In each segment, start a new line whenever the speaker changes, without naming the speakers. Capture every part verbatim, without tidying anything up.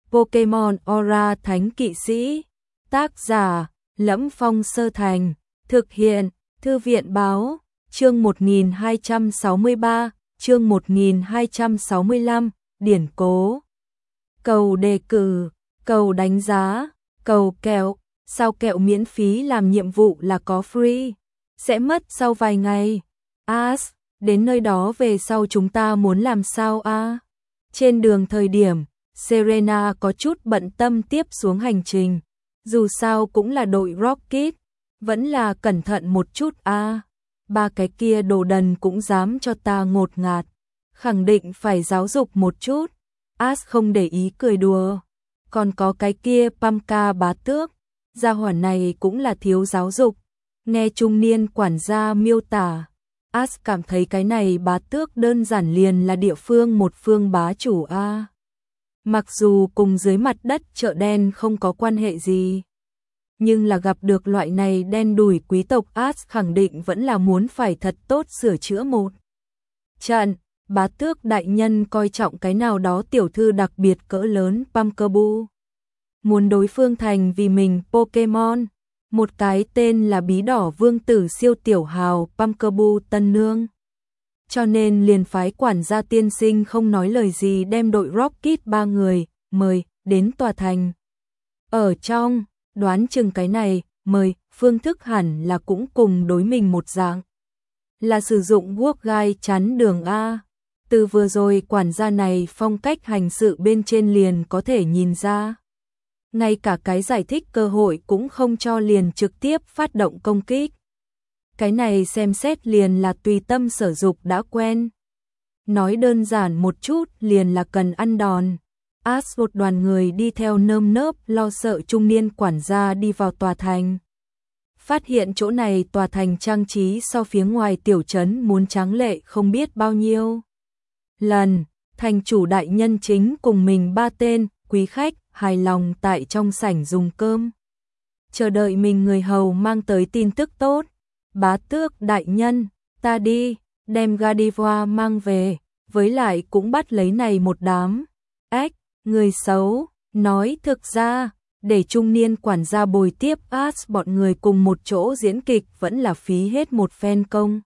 Pokemon Aura Thánh Kỵ Sĩ. Tác giả: Lẫm Phong Sơ Thành. Thực hiện: Thư viện báo. Chương một nghìn hai trăm sáu mươi ba, chương một nghìn hai trăm sáu mươi lăm, điển cố. Cầu đề cử, cầu đánh giá, cầu kẹo. Sao kẹo miễn phí làm nhiệm vụ là có free? Sẽ mất sau vài ngày. As, đến nơi đó về sau chúng ta muốn làm sao a? À? Trên đường thời điểm, Serena có chút bận tâm tiếp xuống hành trình. Dù sao cũng là đội Rocket, vẫn là cẩn thận một chút a. À? Ba cái kia đồ đần cũng dám cho ta ngột ngạt. Khẳng định phải giáo dục một chút. As không để ý cười đùa. Còn có cái kia Pamka bá tước. Gia hỏa này cũng là thiếu giáo dục. Nghe trung niên quản gia miêu tả, As cảm thấy cái này bá tước đơn giản liền là địa phương một phương bá chủ a. À. Mặc dù cùng dưới mặt đất chợ đen không có quan hệ gì, nhưng là gặp được loại này đen đủi quý tộc, As khẳng định vẫn là muốn phải thật tốt sửa chữa một trận. Bá tước đại nhân coi trọng cái nào đó tiểu thư đặc biệt cỡ lớn Pumpkaboo. Muốn đối phương thành vì mình Pokemon. Một cái tên là bí đỏ vương tử siêu tiểu hào Pumpkaboo tân nương. Cho nên liền phái quản gia tiên sinh không nói lời gì đem đội Rocket ba người mời đến tòa thành. Ở trong, đoán chừng cái này mời phương thức hẳn là cũng cùng đối mình một dạng. Là sử dụng guốc gai chắn đường A. Từ vừa rồi quản gia này phong cách hành sự bên trên liền có thể nhìn ra. Ngay cả cái giải thích cơ hội cũng không cho, liền trực tiếp phát động công kích. Cái này xem xét liền là tùy tâm sở dục đã quen. Nói đơn giản một chút liền là cần ăn đòn. As một đoàn người đi theo nơm nớp lo sợ trung niên quản gia đi vào tòa thành. Phát hiện chỗ này tòa thành trang trí so phía ngoài tiểu trấn muốn tráng lệ không biết bao nhiêu lần. Thành chủ đại nhân chính cùng mình ba tên quý khách hài lòng tại trong sảnh dùng cơm, chờ đợi mình người hầu mang tới tin tức tốt. Bá tước đại nhân, ta đi đem Gardevoir mang về, với lại cũng bắt lấy này một đám ếch người xấu. Nói thực ra, để trung niên quản gia bồi tiếp As bọn người cùng một chỗ diễn kịch vẫn là phí hết một phen công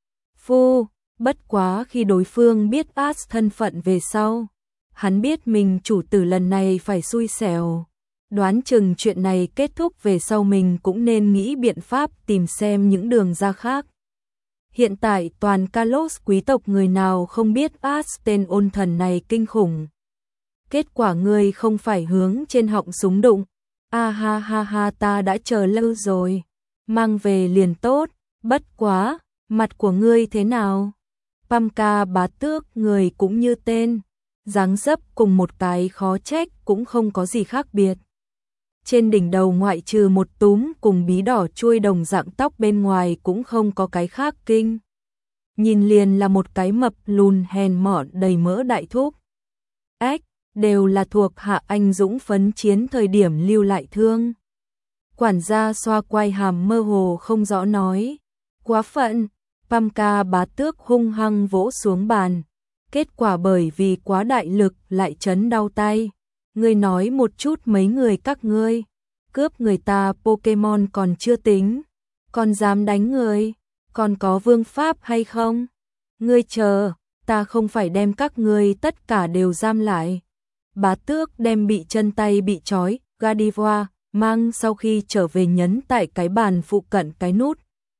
phu. Bất quá khi đối phương biết As thân phận về sau, hắn biết mình chủ tử lần này phải xui xẻo. Đoán chừng chuyện này kết thúc về sau mình cũng nên nghĩ biện pháp tìm xem những đường ra khác. Hiện tại toàn Kalos quý tộc người nào không biết As tên ôn thần này kinh khủng. Kết quả ngươi không phải hướng trên họng súng đụng. A ha ha ha, ta đã chờ lâu rồi. Mang về liền tốt. Bất quá, mặt của ngươi thế nào? Pamka bá tước người cũng như tên. Dáng dấp cùng một cái khó trách cũng không có gì khác biệt. Trên đỉnh đầu ngoại trừ một túm cùng bí đỏ chuôi đồng dạng tóc bên ngoài cũng không có cái khác kinh. Nhìn liền là một cái mập lùn hèn mọn đầy mỡ đại thúc. Ếch, đều là thuộc hạ anh dũng phấn chiến thời điểm lưu lại thương. Quản gia xoa quai hàm mơ hồ không rõ nói. Quá phận. Pamka bá tước hung hăng vỗ xuống bàn. Kết quả bởi vì quá đại lực lại chấn đau tay. Ngươi nói một chút, mấy người các ngươi cướp người ta Pokemon còn chưa tính, còn dám đánh người, còn có vương pháp hay không? Ngươi chờ, ta không phải đem các ngươi tất cả đều giam lại. Bá tước đem bị chân tay bị trói Gardevoir mang sau khi trở về nhấn tại cái bàn phụ cận cái nút.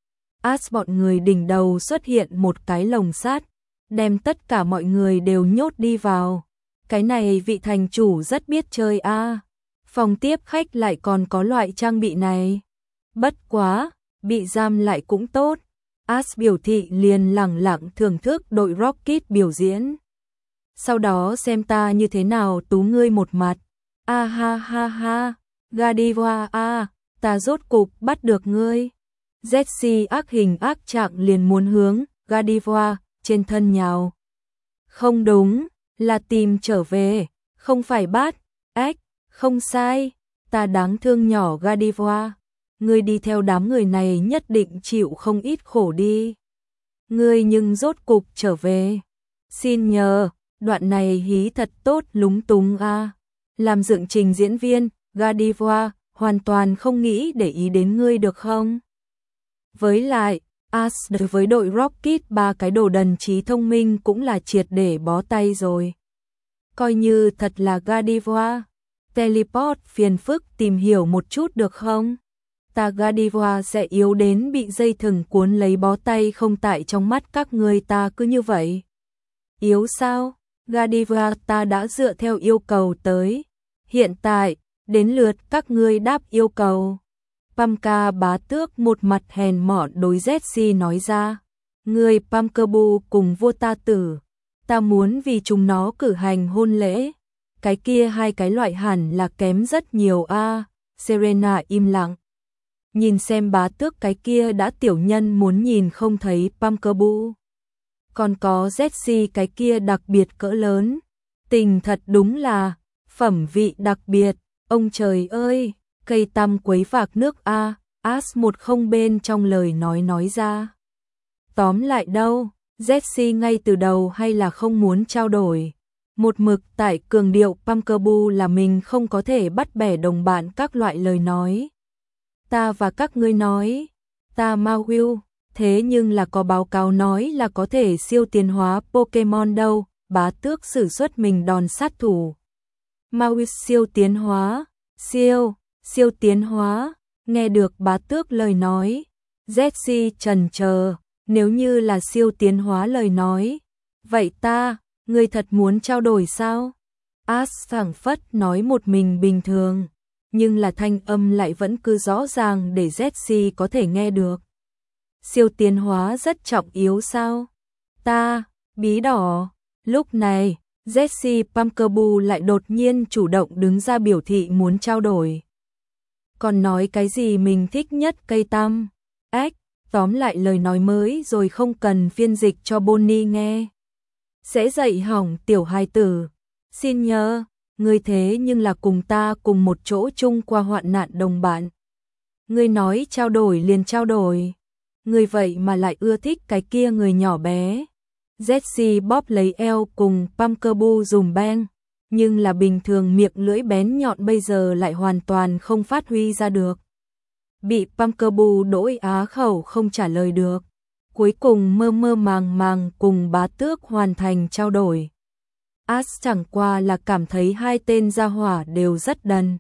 As bọn người đỉnh đầu xuất hiện một cái lồng sắt, đem tất cả mọi người đều nhốt đi vào. Cái này vị thành chủ rất biết chơi a. À. Phòng tiếp khách lại còn có loại trang bị này. Bất quá, bị giam lại cũng tốt. As biểu thị liền lẳng lặng thưởng thức đội Rocket biểu diễn. Sau đó xem ta như thế nào tú ngươi một mặt. A ah ha ha ha, Gardevoir a, ta rốt cục bắt được ngươi. Jessie ác hình ác trạng liền muốn hướng Gardevoir trên thân nhào. Không đúng, là tìm trở về, không phải bắt. Ếch, không sai, ta đáng thương nhỏ Gardevoir. Ngươi đi theo đám người này nhất định chịu không ít khổ đi. Ngươi nhưng rốt cục trở về. Xin nhờ, đoạn này hí thật tốt lúng túng a. Làm dựng trình diễn viên, Gardevoir, hoàn toàn không nghĩ để ý đến ngươi được không? Với lại, Ash với đội Rocket ba cái đồ đần trí thông minh cũng là triệt để bó tay rồi. Coi như thật là Gardevoir. Teleport phiền phức tìm hiểu một chút được không? Ta Gardevoir sẽ yếu đến bị dây thừng cuốn lấy bó tay không tại trong mắt các ngươi ta cứ như vậy. Yếu sao? Gardevoir ta đã dựa theo yêu cầu tới. Hiện tại, đến lượt các ngươi đáp yêu cầu. Pamka bá tước một mặt hèn mọn đối Jessie nói ra. Ngươi Pamkerbu cùng vua ta tử. Ta muốn vì chúng nó cử hành hôn lễ. Cái kia hai cái loại hẳn là kém rất nhiều a. À, Serena im lặng. Nhìn xem bá tước cái kia đã tiểu nhân muốn nhìn không thấy Pamkerbu. Còn có Jessie cái kia đặc biệt cỡ lớn. Tình thật đúng là phẩm vị đặc biệt. Ông trời ơi, cây tăm quấy phạc nước a. As một không bên trong lời nói nói ra. Tóm lại đâu, Jessie ngay từ đầu hay là không muốn trao đổi. Một mực tại cường điệu Pamkerbu là mình không có thể bắt bẻ đồng bạn các loại lời nói. Ta và các ngươi nói, ta Mawile, thế nhưng là có báo cáo nói là có thể siêu tiến hóa Pokemon đâu, bá tước sử xuất mình đòn sát thủ. Mawile siêu tiến hóa, siêu, siêu tiến hóa, nghe được bá tước lời nói. Jessie chần chờ, nếu như là siêu tiến hóa lời nói, vậy ta, ngươi thật muốn trao đổi sao? Ash phảng phất nói một mình bình thường, nhưng là thanh âm lại vẫn cứ rõ ràng để Jessie có thể nghe được. Siêu tiến hóa rất trọng yếu sao? Ta, bí đỏ. Lúc này, Jessie Pamkerbu lại đột nhiên chủ động đứng ra biểu thị muốn trao đổi. Còn nói cái gì mình thích nhất cây tăm. Ếch, tóm lại lời nói mới rồi không cần phiên dịch cho Bonnie nghe. Sẽ dạy hỏng tiểu hài tử. Xin nhớ, ngươi thế nhưng là cùng ta cùng một chỗ chung qua hoạn nạn đồng bạn. Ngươi nói trao đổi liền trao đổi. Ngươi vậy mà lại ưa thích cái kia người nhỏ bé. Jessie bóp lấy eo cùng Pamkerbu dùm beng, nhưng là bình thường miệng lưỡi bén nhọn bây giờ lại hoàn toàn không phát huy ra được. Bị Pamkerbu đỗi á khẩu không trả lời được. Cuối cùng mơ mơ màng màng cùng bá tước hoàn thành trao đổi. Ash chẳng qua là cảm thấy hai tên gia hỏa đều rất đần.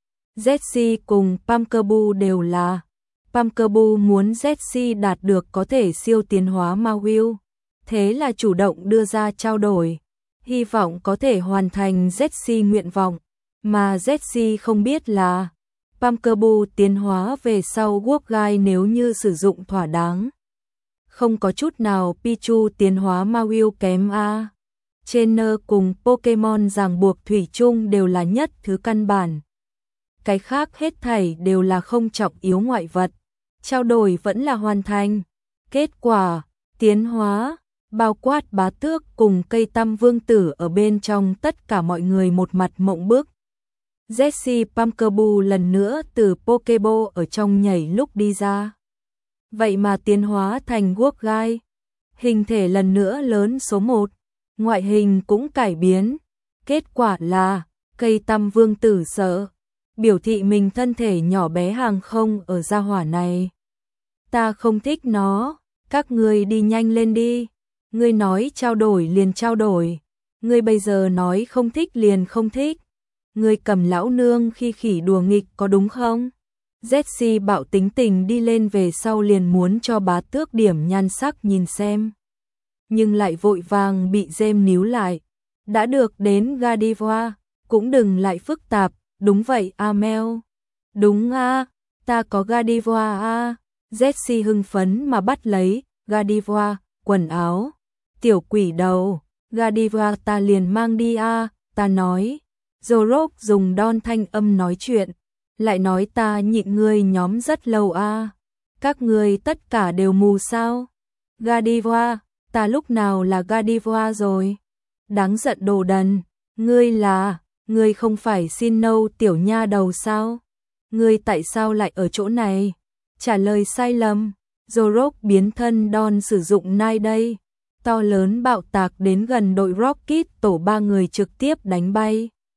Jessie cùng Pamkerbu đều là. Pamkerbu muốn Jessie đạt được có thể siêu tiến hóa Mawile, thế là chủ động đưa ra trao đổi, hy vọng có thể hoàn thành Jessie nguyện vọng, mà Jessie không biết là Pamkerbu tiến hóa về sau Guogai nếu như sử dụng thỏa đáng. Không có chút nào Pichu tiến hóa Mawile kém a. Trainer cùng Pokemon ràng buộc thủy chung đều là nhất thứ căn bản. Cái khác hết thảy đều là không trọng yếu ngoại vật. Trao đổi vẫn là hoàn thành. Kết quả, tiến hóa, bao quát bá tước cùng cây tăm vương tử ở bên trong tất cả mọi người một mặt mộng bức. Jessie Pamkerbu lần nữa từ Pokeball ở trong nhảy lúc đi ra. Vậy mà tiến hóa thành Guogai. Hình thể lần nữa lớn số một. Ngoại hình cũng cải biến. Kết quả là, cây tăm vương tử sợ. Biểu thị mình thân thể nhỏ bé hàng không ở gia hỏa này. Ta không thích nó. Các ngươi đi nhanh lên đi. Ngươi nói trao đổi liền trao đổi. Ngươi bây giờ nói không thích liền không thích. Ngươi cầm lão nương khi khỉ đùa nghịch có đúng không? Jessie bạo tính tình đi lên về sau liền muốn cho bá tước điểm nhan sắc nhìn xem. Nhưng lại vội vàng bị James níu lại. Đã được đến Gardevoir, cũng đừng lại phức tạp, đúng vậy Amel. Đúng a, ta có Gardevoir a. Jessie hưng phấn mà bắt lấy Gardevoir, quần áo. Tiểu quỷ đầu, Gardevoir ta liền mang đi a, ta nói. Zorok dùng đon thanh âm nói chuyện, lại nói ta nhịn ngươi nhóm rất lâu a. Các ngươi tất cả đều mù sao? Gardevoir, ta lúc nào là Gardevoir rồi? Đáng giận đồ đần, ngươi là, ngươi không phải xin nâu tiểu nha đầu sao? Ngươi tại sao lại ở chỗ này? Trả lời sai lầm. Zorok biến thân đon sử dụng nai đây. To lớn bạo tạc đến gần đội Rocket tổ ba người trực tiếp đánh bay.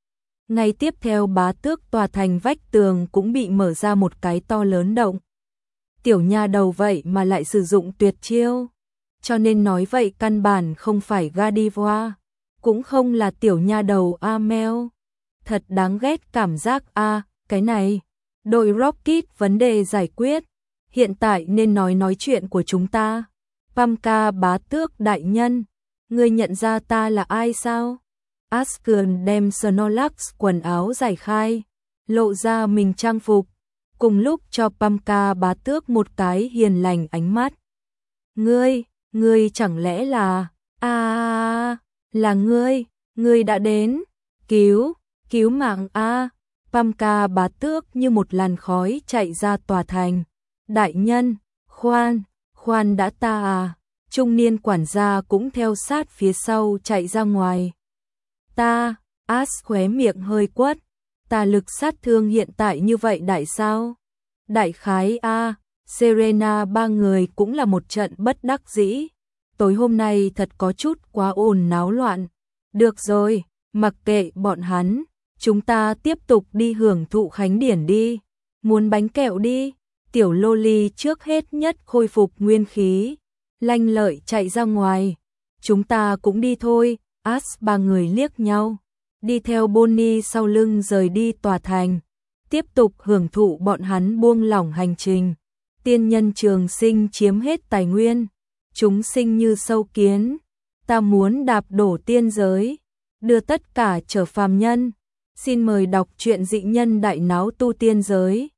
Ngay tiếp theo bá tước tòa thành vách tường cũng bị mở ra một cái to lớn động. Tiểu nha đầu vậy mà lại sử dụng tuyệt chiêu. Cho nên nói vậy căn bản không phải Gardevoir, cũng không là tiểu nha đầu Amel. Thật đáng ghét cảm giác a, cái này. Đội Rocket vấn đề giải quyết. Hiện tại nên nói nói chuyện của chúng ta. Pamka bá tước đại nhân, ngươi nhận ra ta là ai sao? Asken đem Snorlax quần áo giải khai, lộ ra mình trang phục, cùng lúc cho Pamka bá tước một cái hiền lành ánh mắt. Ngươi, ngươi chẳng lẽ là... À, là ngươi, ngươi đã đến, cứu, cứu mạng a. Pamka bá tước như một làn khói chạy ra tòa thành. Đại nhân, khoan, khoan đã ta à. Trung niên quản gia cũng theo sát phía sau chạy ra ngoài. Ta, As khóe miệng hơi quất, ta lực sát thương hiện tại như vậy đại sao? Đại khái a, Serena ba người cũng là một trận bất đắc dĩ. Tối hôm nay thật có chút quá ồn náo loạn. Được rồi, mặc kệ bọn hắn, chúng ta tiếp tục đi hưởng thụ khánh điển đi. Muốn bánh kẹo đi. Tiểu Loli trước hết nhất khôi phục nguyên khí, lanh lợi chạy ra ngoài. Chúng ta cũng đi thôi. As ba người liếc nhau, đi theo Bonnie sau lưng rời đi tòa thành, tiếp tục hưởng thụ bọn hắn buông lỏng hành trình. Tiên nhân trường sinh chiếm hết tài nguyên, chúng sinh như sâu kiến, ta muốn đạp đổ tiên giới, đưa tất cả trở phàm nhân. Xin mời đọc truyện Dị Nhân Đại Náo Tu Tiên Giới.